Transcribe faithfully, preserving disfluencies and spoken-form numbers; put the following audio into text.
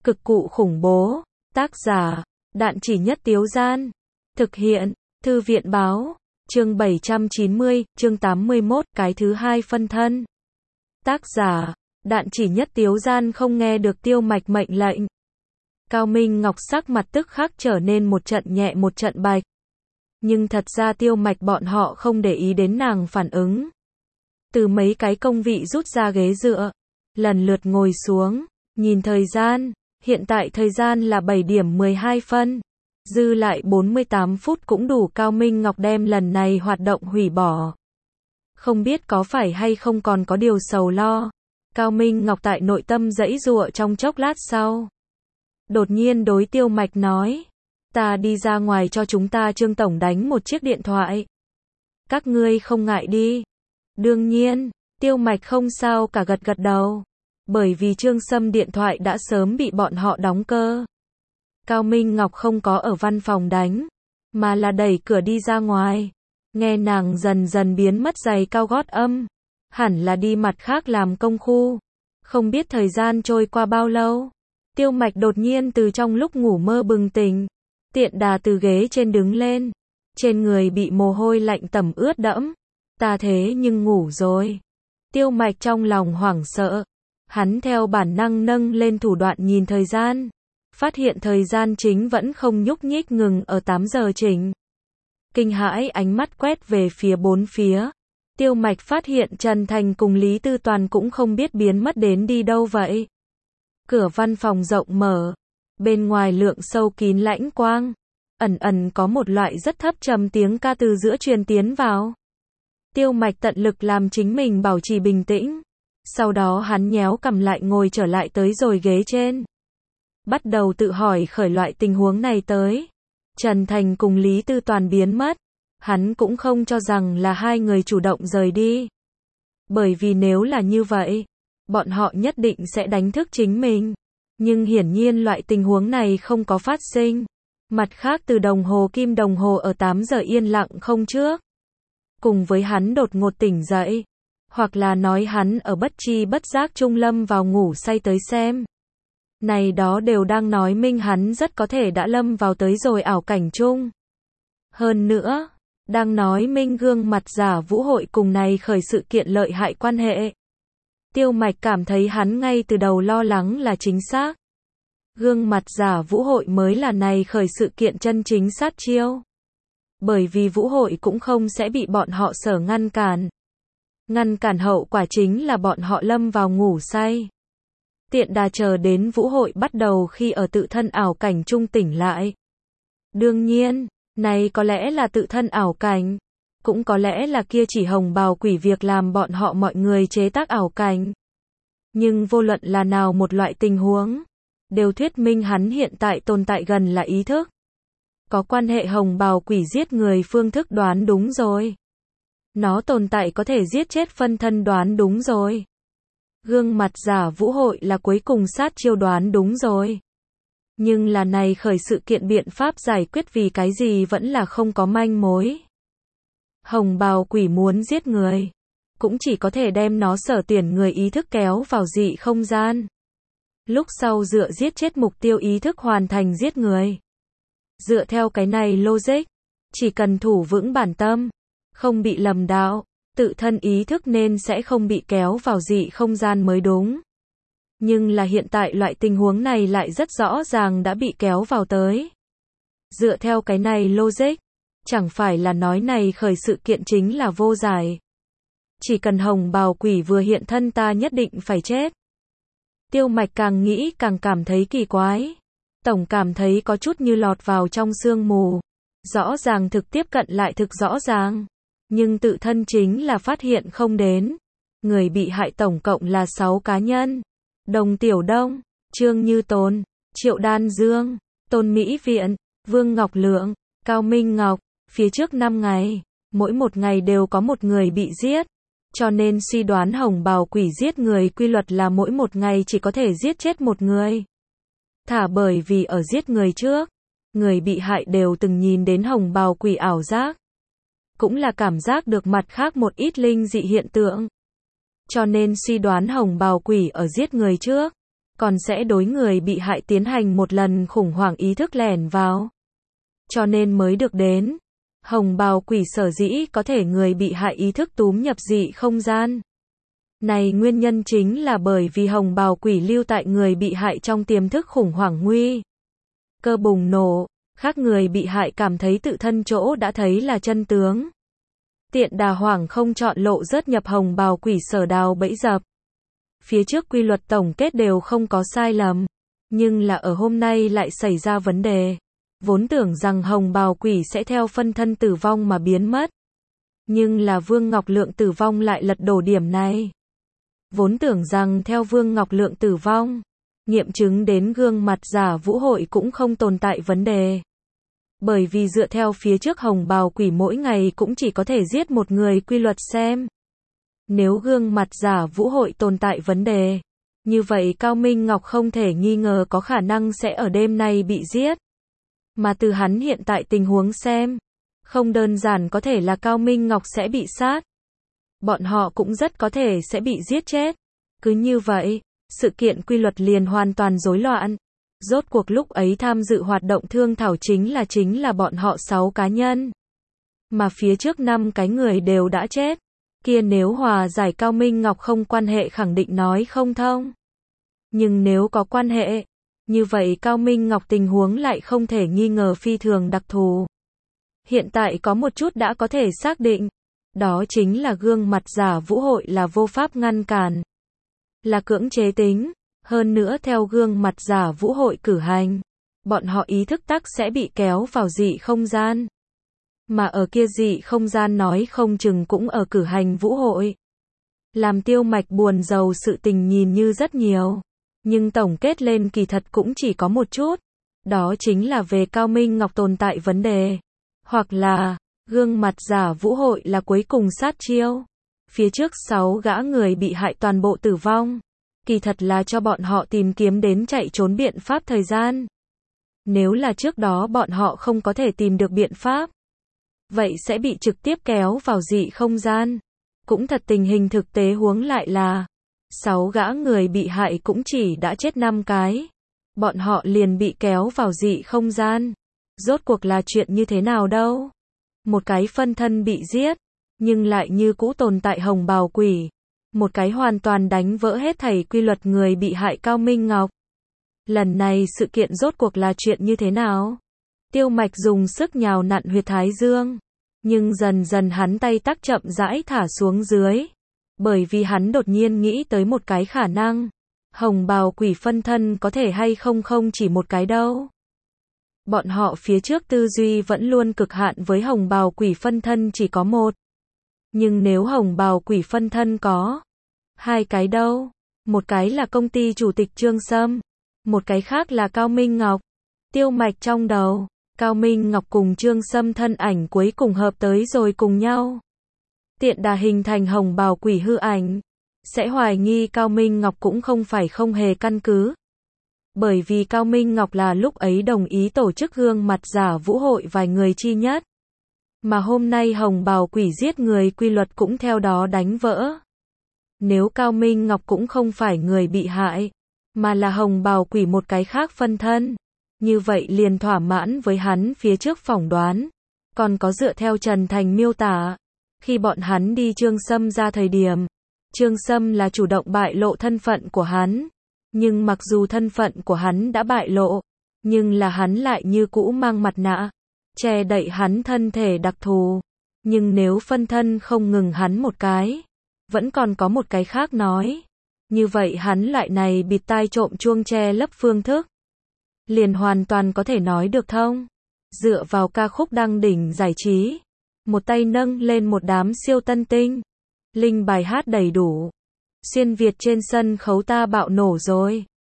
Cực cụ khủng bố. Tác giả, Đạn Chỉ Nhất Tiếu Gian. Thực hiện, Thư viện Báo. Chương bảy trăm chín mươi, chương tám mươi mốt, cái thứ hai phân thân. Tác giả, Đạn Chỉ Nhất Tiếu Gian không nghe được Tiêu Mạch mệnh lệnh. Cao Minh Ngọc sắc mặt tức khắc trở nên một trận nhẹ một trận bạch. Nhưng thật ra Tiêu Mạch bọn họ không để ý đến nàng phản ứng. Từ mấy cái công vị rút ra ghế dựa, lần lượt ngồi xuống, nhìn thời gian, hiện tại thời gian là bảy điểm mười hai phân, dư lại bốn mươi tám phút cũng đủ Cao Minh Ngọc đem lần này hoạt động hủy bỏ. Không biết có phải hay không còn có điều sầu lo, Cao Minh Ngọc tại nội tâm giãy giụa trong chốc lát sau. Đột nhiên đối Tiêu Mạch nói, ta đi ra ngoài cho chúng ta Trương Tổng đánh một chiếc điện thoại. Các ngươi không ngại đi. Đương nhiên, Tiêu Mạch không sao cả gật gật đầu. Bởi vì Trương Sâm điện thoại đã sớm bị bọn họ đóng cơ. Cao Minh Ngọc không có ở văn phòng đánh, mà là đẩy cửa đi ra ngoài. Nghe nàng dần dần biến mất giày cao gót âm. Hẳn là đi mặt khác làm công khu. Không biết thời gian trôi qua bao lâu. Tiêu Mạch đột nhiên từ trong lúc ngủ mơ bừng tỉnh. Tiện đà từ ghế trên đứng lên. Trên người bị mồ hôi lạnh tẩm ướt đẫm. Ta thế nhưng ngủ rồi. Tiêu Mạch trong lòng hoảng sợ. Hắn theo bản năng nâng lên thủ đoạn nhìn thời gian. Phát hiện thời gian chính vẫn không nhúc nhích ngừng ở tám giờ chỉnh. Kinh hãi ánh mắt quét về phía bốn phía. Tiêu Mạch phát hiện Trần Thành cùng Lý Tư Toàn cũng không biết biến mất đến đi đâu vậy. Cửa văn phòng rộng mở. Bên ngoài lượng sâu kín lãnh quang. Ẩn ẩn có một loại rất thấp trầm tiếng ca từ giữa truyền tiến vào. Tiêu Mạch tận lực làm chính mình bảo trì bình tĩnh. Sau đó hắn nhéo cằm lại ngồi trở lại tới rồi ghế trên. Bắt đầu tự hỏi khởi loại tình huống này tới. Trần Thành cùng Lý Tư Toàn biến mất. Hắn cũng không cho rằng là hai người chủ động rời đi. Bởi vì nếu là như vậy, bọn họ nhất định sẽ đánh thức chính mình. Nhưng hiển nhiên loại tình huống này không có phát sinh. Mặt khác từ đồng hồ kim đồng hồ ở tám giờ yên lặng không trước. Cùng với hắn đột ngột tỉnh dậy. Hoặc là nói hắn ở bất tri bất giác trung lâm vào ngủ say tới xem. Này đó đều đang nói minh hắn rất có thể đã lâm vào tới rồi ảo cảnh chung. Hơn nữa, đang nói minh gương mặt giả Vũ Hội cùng này khởi sự kiện lợi hại quan hệ. Tiêu Mạch cảm thấy hắn ngay từ đầu lo lắng là chính xác. Gương mặt giả Vũ Hội mới là này khởi sự kiện chân chính sát chiêu. Bởi vì Vũ Hội cũng không sẽ bị bọn họ sở ngăn cản. Ngăn cản hậu quả chính là bọn họ lâm vào ngủ say. Tiện đà chờ đến Vũ Hội bắt đầu khi ở tự thân ảo cảnh trung tỉnh lại. Đương nhiên, này có lẽ là tự thân ảo cảnh. Cũng có lẽ là kia chỉ hồng bào quỷ việc làm bọn họ mọi người chế tác ảo cảnh. Nhưng vô luận là nào một loại tình huống, đều thuyết minh hắn hiện tại tồn tại gần là ý thức. Có quan hệ hồng bào quỷ giết người phương thức đoán đúng rồi. Nó tồn tại có thể giết chết phân thân đoán đúng rồi. Gương mặt giả Vũ Hội là cuối cùng sát chiêu đoán đúng rồi. Nhưng là này khởi sự kiện biện pháp giải quyết vì cái gì vẫn là không có manh mối. Hồng bào quỷ muốn giết người. Cũng chỉ có thể đem nó sở tuyển người ý thức kéo vào dị không gian. Lúc sau dựa giết chết mục tiêu ý thức hoàn thành giết người. Dựa theo cái này logic, chỉ cần thủ vững bản tâm, không bị lầm đạo, tự thân ý thức nên sẽ không bị kéo vào dị không gian mới đúng. Nhưng là hiện tại loại tình huống này lại rất rõ ràng đã bị kéo vào tới. Dựa theo cái này logic, chẳng phải là nói này khởi sự kiện chính là vô giải. Chỉ cần hồng bào quỷ vừa hiện thân ta nhất định phải chết. Tiêu Mạch càng nghĩ càng cảm thấy kỳ quái. Tổng cảm thấy có chút như lọt vào trong sương mù. Rõ ràng thực tiếp cận lại thực rõ ràng. Nhưng tự thân chính là phát hiện không đến. Người bị hại tổng cộng là sáu cá nhân. Đồng Tiểu Đông, Trương Như Tồn, Triệu Đan Dương, Tôn Mỹ Viện, Vương Ngọc Lượng, Cao Minh Ngọc. Phía trước năm ngày, mỗi một ngày đều có một người bị giết. Cho nên suy đoán hồng bào quỷ giết người quy luật là mỗi một ngày chỉ có thể giết chết một người. Thả bởi vì ở giết người trước, người bị hại đều từng nhìn đến hồng bào quỷ ảo giác. Cũng là cảm giác được mặt khác một ít linh dị hiện tượng. Cho nên suy đoán hồng bào quỷ ở giết người trước, còn sẽ đối người bị hại tiến hành một lần khủng hoảng ý thức lẻn vào. Cho nên mới được đến. Hồng bào quỷ sở dĩ có thể người bị hại ý thức túm nhập dị không gian. Này nguyên nhân chính là bởi vì hồng bào quỷ lưu tại người bị hại trong tiềm thức khủng hoảng nguy cơ bùng nổ, khác người bị hại cảm thấy tự thân chỗ đã thấy là chân tướng. Tiện đà hoảng không chọn lộ rớt nhập hồng bào quỷ sở đào bẫy dập. Phía trước quy luật tổng kết đều không có sai lầm, nhưng là ở hôm nay lại xảy ra vấn đề. Vốn tưởng rằng hồng bào quỷ sẽ theo phân thân tử vong mà biến mất. Nhưng là Vương Ngọc Lượng tử vong lại lật đổ điểm này. Vốn tưởng rằng theo Vương Ngọc Lượng tử vong, nghiệm chứng đến gương mặt giả vũ hội cũng không tồn tại vấn đề. Bởi vì dựa theo phía trước hồng bào quỷ mỗi ngày cũng chỉ có thể giết một người quy luật xem. Nếu gương mặt giả vũ hội tồn tại vấn đề, như vậy Cao Minh Ngọc không thể nghi ngờ có khả năng sẽ ở đêm nay bị giết. Mà từ hắn hiện tại tình huống xem, không đơn giản có thể là Cao Minh Ngọc sẽ bị sát. Bọn họ cũng rất có thể sẽ bị giết chết. Cứ như vậy, sự kiện quy luật liền hoàn toàn rối loạn. Rốt cuộc lúc ấy tham dự hoạt động thương thảo chính là chính là bọn họ sáu cá nhân. Mà phía trước năm cái người đều đã chết. Kia nếu hòa giải Cao Minh Ngọc không quan hệ khẳng định nói không thông. Nhưng nếu có quan hệ, như vậy Cao Minh Ngọc tình huống lại không thể nghi ngờ phi thường đặc thù. Hiện tại có một chút đã có thể xác định, đó chính là gương mặt giả vũ hội là vô pháp ngăn cản, là cưỡng chế tính, hơn nữa theo gương mặt giả vũ hội cử hành, bọn họ ý thức tắc sẽ bị kéo vào dị không gian. Mà ở kia dị không gian nói không chừng cũng ở cử hành vũ hội. Làm Tiêu Mạch buồn rầu sự tình nhìn như rất nhiều, nhưng tổng kết lên kỳ thật cũng chỉ có một chút, đó chính là về Cao Minh Ngọc tồn tại vấn đề, hoặc là gương mặt giả vũ hội là cuối cùng sát chiêu. Phía trước sáu gã người bị hại toàn bộ tử vong, kỳ thật là cho bọn họ tìm kiếm đến chạy trốn biện pháp thời gian. Nếu là trước đó bọn họ không có thể tìm được biện pháp, vậy sẽ bị trực tiếp kéo vào dị không gian. Cũng thật tình hình thực tế huống lại là, sáu gã người bị hại cũng chỉ đã chết năm cái. Bọn họ liền bị kéo vào dị không gian. Rốt cuộc là chuyện như thế nào đâu? Một cái phân thân bị giết, nhưng lại như cũ tồn tại hồng bào quỷ. Một cái hoàn toàn đánh vỡ hết thảy quy luật người bị hại Cao Minh Ngọc. Lần này sự kiện rốt cuộc là chuyện như thế nào? Tiêu Mạch dùng sức nhào nặn huyệt thái dương. Nhưng dần dần hắn tay tắc chậm rãi thả xuống dưới. Bởi vì hắn đột nhiên nghĩ tới một cái khả năng. Hồng bào quỷ phân thân có thể hay không không chỉ một cái đâu. Bọn họ phía trước tư duy vẫn luôn cực hạn với hồng bào quỷ phân thân chỉ có một. Nhưng nếu hồng bào quỷ phân thân có hai cái đâu? Một cái là công ty chủ tịch Trương Sâm. Một cái khác là Cao Minh Ngọc. Tiêu Mạch trong đầu. Cao Minh Ngọc cùng Trương Sâm thân ảnh cuối cùng hợp tới rồi cùng nhau. Tiện đà hình thành hồng bào quỷ hư ảnh. Sẽ hoài nghi Cao Minh Ngọc cũng không phải không hề căn cứ. Bởi vì Cao Minh Ngọc là lúc ấy đồng ý tổ chức gương mặt giả vũ hội vài người chi nhất. Mà hôm nay hồng bào quỷ giết người quy luật cũng theo đó đánh vỡ. Nếu Cao Minh Ngọc cũng không phải người bị hại, mà là hồng bào quỷ một cái khác phân thân, như vậy liền thỏa mãn với hắn phía trước phỏng đoán. Còn có dựa theo Trần Thành miêu tả, khi bọn hắn đi Trương Sâm ra thời điểm, Trương Sâm là chủ động bại lộ thân phận của hắn. Nhưng mặc dù thân phận của hắn đã bại lộ, nhưng là hắn lại như cũ mang mặt nạ, che đậy hắn thân thể đặc thù. Nhưng nếu phân thân không ngừng hắn một cái, vẫn còn có một cái khác nói. Như vậy hắn lại này bịt tai trộm chuông che lấp phương thức. Liền hoàn toàn có thể nói được thông. Dựa vào ca khúc đăng đỉnh giải trí, một tay nâng lên một đám siêu tân tinh. Linh bài hát đầy đủ. Xuyên Việt trên sân khấu ta bạo nổ rồi.